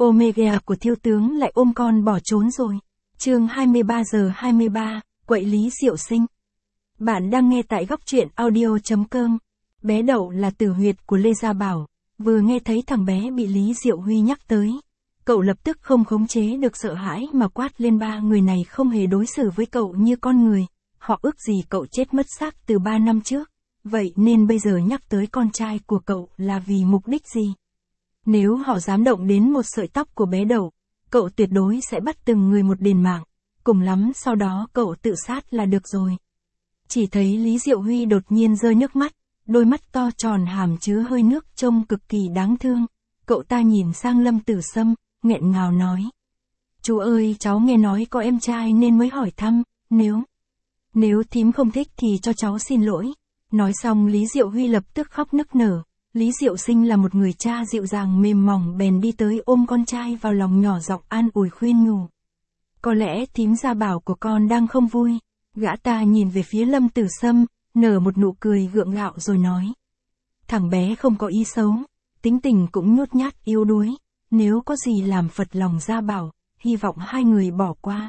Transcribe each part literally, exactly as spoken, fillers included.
Omega của Thiếu tướng lại ôm con bỏ trốn rồi. Chương hai mươi ba giờ hai mươi ba, quậy Lý Diệu Sinh. Bạn đang nghe tại góc truyện audio chấm com. Bé Đậu là tử huyệt của Lê Gia Bảo, vừa nghe thấy thằng bé bị Lý Diệu Huy nhắc tới. Cậu lập tức không khống chế được sợ hãi mà quát lên ba người này không hề đối xử với cậu như con người. Họ ước gì cậu chết mất xác từ ba năm trước. Vậy nên bây giờ nhắc tới con trai của cậu là vì mục đích gì? Nếu họ dám động đến một sợi tóc của bé Đậu, cậu tuyệt đối sẽ bắt từng người một đền mạng. Cùng lắm sau đó cậu tự sát là được rồi. Chỉ thấy Lý Diệu Huy đột nhiên rơi nước mắt, đôi mắt to tròn hàm chứa hơi nước trông cực kỳ đáng thương. Cậu ta nhìn sang Lâm Tử Sâm, nghẹn ngào nói. Chú ơi, cháu nghe nói có em trai nên mới hỏi thăm, nếu... Nếu thím không thích thì cho cháu xin lỗi. Nói xong Lý Diệu Huy lập tức khóc nức nở. Lý Diệu Sinh là một người cha dịu dàng mềm mỏng bèn đi tới ôm con trai vào lòng nhỏ giọng an ủi khuyên nhủ. Có lẽ thím Gia Bảo của con đang không vui. Gã ta nhìn về phía Lâm Tử Sâm, nở một nụ cười gượng gạo rồi nói. Thằng bé không có ý xấu, tính tình cũng nhút nhát yếu đuối. Nếu có gì làm phật lòng Gia Bảo, hy vọng hai người bỏ qua.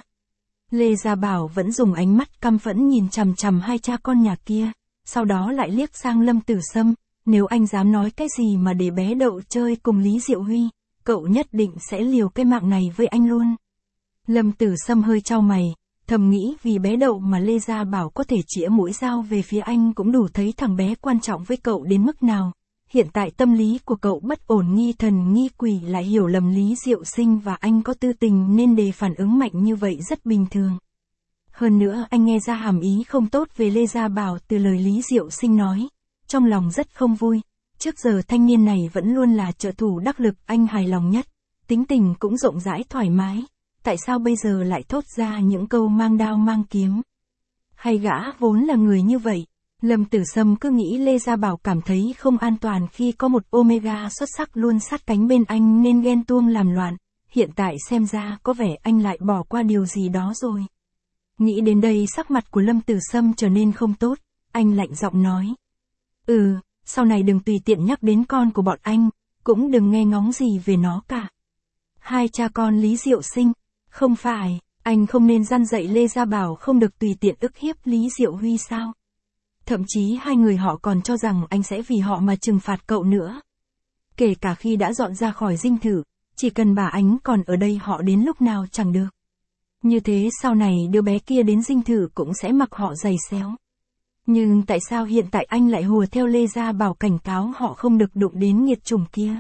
Lê Gia Bảo vẫn dùng ánh mắt căm phẫn nhìn chằm chằm hai cha con nhà kia, sau đó lại liếc sang Lâm Tử Sâm. Nếu anh dám nói cái gì mà để bé Đậu chơi cùng Lý Diệu Huy, cậu nhất định sẽ liều cái mạng này với anh luôn. Lâm Tử Sâm hơi chau mày, thầm nghĩ vì bé Đậu mà Lê Gia Bảo có thể chĩa mũi dao về phía anh cũng đủ thấy thằng bé quan trọng với cậu đến mức nào. Hiện tại tâm lý của cậu bất ổn nghi thần nghi quỷ lại hiểu lầm Lý Diệu Sinh và anh có tư tình nên đề phản ứng mạnh như vậy rất bình thường. Hơn nữa anh nghe ra hàm ý không tốt về Lê Gia Bảo từ lời Lý Diệu Sinh nói. Trong lòng rất không vui, trước giờ thanh niên này vẫn luôn là trợ thủ đắc lực anh hài lòng nhất, tính tình cũng rộng rãi thoải mái, tại sao bây giờ lại thốt ra những câu mang đao mang kiếm? Hay gã vốn là người như vậy? Lâm Tử Sâm cứ nghĩ Lê Gia Bảo cảm thấy không an toàn khi có một Omega xuất sắc luôn sát cánh bên anh nên ghen tuông làm loạn, hiện tại xem ra có vẻ anh lại bỏ qua điều gì đó rồi. Nghĩ đến đây sắc mặt của Lâm Tử Sâm trở nên không tốt, anh lạnh giọng nói. Ừ, sau này đừng tùy tiện nhắc đến con của bọn anh, cũng đừng nghe ngóng gì về nó cả. Hai cha con Lý Diệu Sinh, không phải, anh không nên răn dạy Lê Gia Bảo không được tùy tiện ức hiếp Lý Diệu Huy sao? Thậm chí hai người họ còn cho rằng anh sẽ vì họ mà trừng phạt cậu nữa. Kể cả khi đã dọn ra khỏi dinh thự, chỉ cần bà Ánh còn ở đây họ đến lúc nào chẳng được. Như thế sau này đứa bé kia đến dinh thự cũng sẽ mặc họ giày xéo. Nhưng tại sao hiện tại anh lại hùa theo Lê Gia Bảo cảnh cáo họ không được đụng đến nghiệt chủng kia?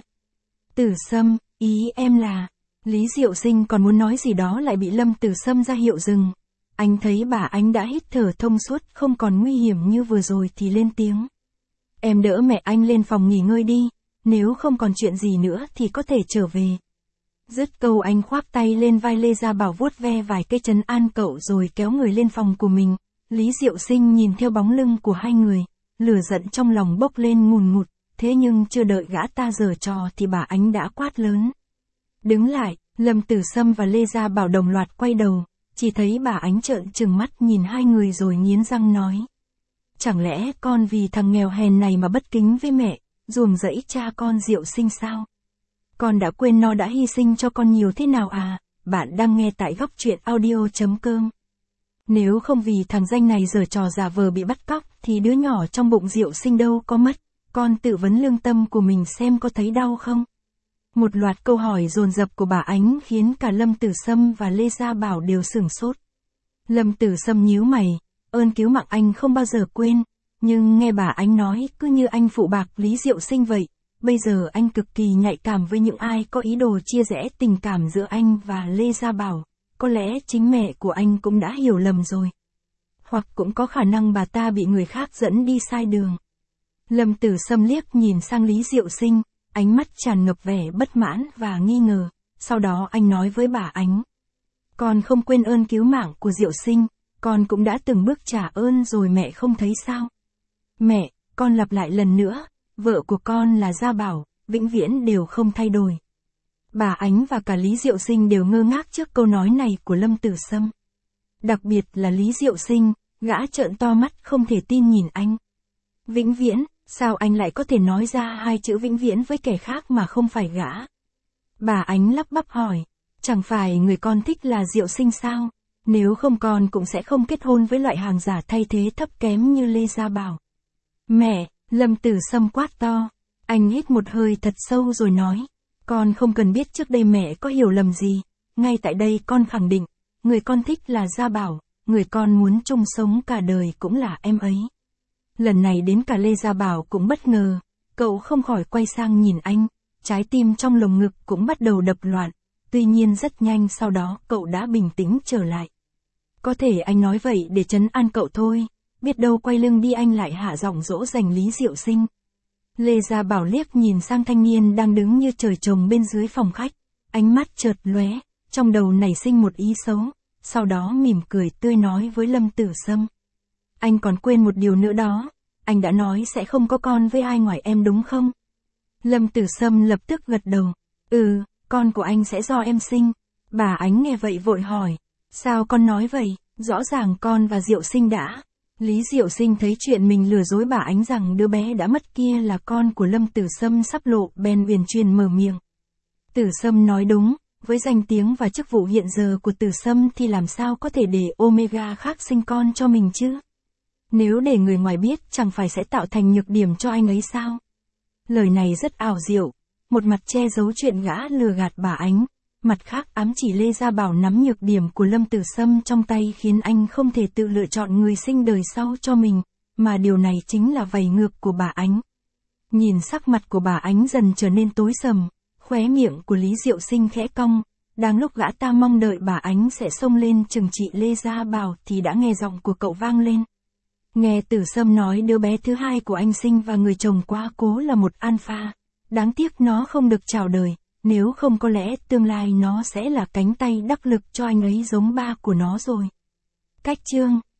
Tử Sâm, ý em là... Lý Diệu Sinh còn muốn nói gì đó lại bị Lâm Tử Sâm ra hiệu dừng. Anh thấy bà Ánh đã hít thở thông suốt không còn nguy hiểm như vừa rồi thì lên tiếng. Em đỡ mẹ anh lên phòng nghỉ ngơi đi, nếu không còn chuyện gì nữa thì có thể trở về. Dứt câu anh khoác tay lên vai Lê Gia Bảo vuốt ve vài cây trấn an cậu rồi kéo người lên phòng của mình. Lý Diệu Sinh nhìn theo bóng lưng của hai người, lửa giận trong lòng bốc lên ngùn ngụt, thế nhưng chưa đợi gã ta giở trò thì bà Ánh đã quát lớn. Đứng lại, Lâm Tử Sâm và Lê Gia Bảo đồng loạt quay đầu, chỉ thấy bà Ánh trợn trừng mắt nhìn hai người rồi nghiến răng nói. Chẳng lẽ con vì thằng nghèo hèn này mà bất kính với mẹ, ruồng rẫy cha con Diệu Sinh sao? Con đã quên nó đã hy sinh cho con nhiều thế nào à? Bạn đang nghe tại góc truyện audio chấm com. Nếu không vì thằng danh này giở trò giả vờ bị bắt cóc thì đứa nhỏ trong bụng Diệu Sinh đâu có mất, con tự vấn lương tâm của mình xem có thấy đau không? Một loạt câu hỏi dồn dập của bà Ánh khiến cả Lâm Tử Sâm và Lê Gia Bảo đều sửng sốt. Lâm Tử Sâm nhíu mày, ơn cứu mạng anh không bao giờ quên, nhưng nghe bà Ánh nói cứ như anh phụ bạc Lý Diệu Sinh vậy, bây giờ anh cực kỳ nhạy cảm với những ai có ý đồ chia rẽ tình cảm giữa anh và Lê Gia Bảo. Có lẽ chính mẹ của anh cũng đã hiểu lầm rồi. Hoặc cũng có khả năng bà ta bị người khác dẫn đi sai đường. Lâm Tử Sâm liếc nhìn sang Lý Diệu Sinh, ánh mắt tràn ngập vẻ bất mãn và nghi ngờ. Sau đó anh nói với bà Ánh. Con không quên ơn cứu mạng của Diệu Sinh, con cũng đã từng bước trả ơn rồi mẹ không thấy sao? Mẹ, con lặp lại lần nữa, vợ của con là Gia Bảo, vĩnh viễn đều không thay đổi. Bà Ánh và cả Lý Diệu Sinh đều ngơ ngác trước câu nói này của Lâm Tử Sâm. Đặc biệt là Lý Diệu Sinh, gã trợn to mắt không thể tin nhìn anh. Vĩnh viễn, sao anh lại có thể nói ra hai chữ vĩnh viễn với kẻ khác mà không phải gã? Bà Ánh lắp bắp hỏi, chẳng phải người con thích là Diệu Sinh sao? Nếu không con cũng sẽ không kết hôn với loại hàng giả thay thế thấp kém như Lê Gia Bảo. Mẹ, Lâm Tử Sâm quát to. Anh hít một hơi thật sâu rồi nói, con không cần biết trước đây mẹ có hiểu lầm gì, ngay tại đây con khẳng định, người con thích là Gia Bảo, người con muốn chung sống cả đời cũng là em ấy. Lần này đến cả Lê Gia Bảo cũng bất ngờ, cậu không khỏi quay sang nhìn anh, trái tim trong lồng ngực cũng bắt đầu đập loạn, tuy nhiên rất nhanh sau đó cậu đã bình tĩnh trở lại. Có thể anh nói vậy để trấn an cậu thôi, biết đâu quay lưng đi anh lại hạ giọng dỗ dành Lý Diệu Sinh. Lê Gia Bảo liếc nhìn sang thanh niên đang đứng như trời trồng bên dưới phòng khách, ánh mắt chợt lóe, trong đầu nảy sinh một ý xấu, sau đó mỉm cười tươi nói với Lâm Tử Sâm. Anh còn quên một điều nữa đó, anh đã nói sẽ không có con với ai ngoài em đúng không? Lâm Tử Sâm lập tức gật đầu, ừ, con của anh sẽ do em sinh. Bà Ánh nghe vậy vội hỏi, sao con nói vậy, rõ ràng con và Diệu Sinh đã. Lý Diệu Sinh thấy chuyện mình lừa dối bà Ánh rằng đứa bé đã mất kia là con của Lâm Tử Sâm sắp lộ bèn uyển chuyển mở miệng. Tử Sâm nói đúng, với danh tiếng và chức vụ hiện giờ của Tử Sâm thì làm sao có thể để Omega khác sinh con cho mình chứ? Nếu để người ngoài biết chẳng phải sẽ tạo thành nhược điểm cho anh ấy sao? Lời này rất ảo diệu, một mặt che giấu chuyện gã lừa gạt bà Ánh, mặt khác ám chỉ Lê Gia Bảo nắm nhược điểm của Lâm Tử Sâm trong tay khiến anh không thể tự lựa chọn người sinh đời sau cho mình, mà điều này chính là vầy ngược của bà Ánh. Nhìn sắc mặt của bà Ánh dần trở nên tối sầm, khóe miệng của Lý Diệu Sinh khẽ cong, đang lúc gã ta mong đợi bà Ánh sẽ xông lên trừng trị Lê Gia Bảo thì đã nghe giọng của cậu vang lên. Nghe Tử Sâm nói đứa bé thứ hai của anh sinh và người chồng quá cố là một alpha, đáng tiếc nó không được chào đời. Nếu không có lẽ tương lai nó sẽ là cánh tay đắc lực cho anh ấy giống ba của nó rồi. Cách chương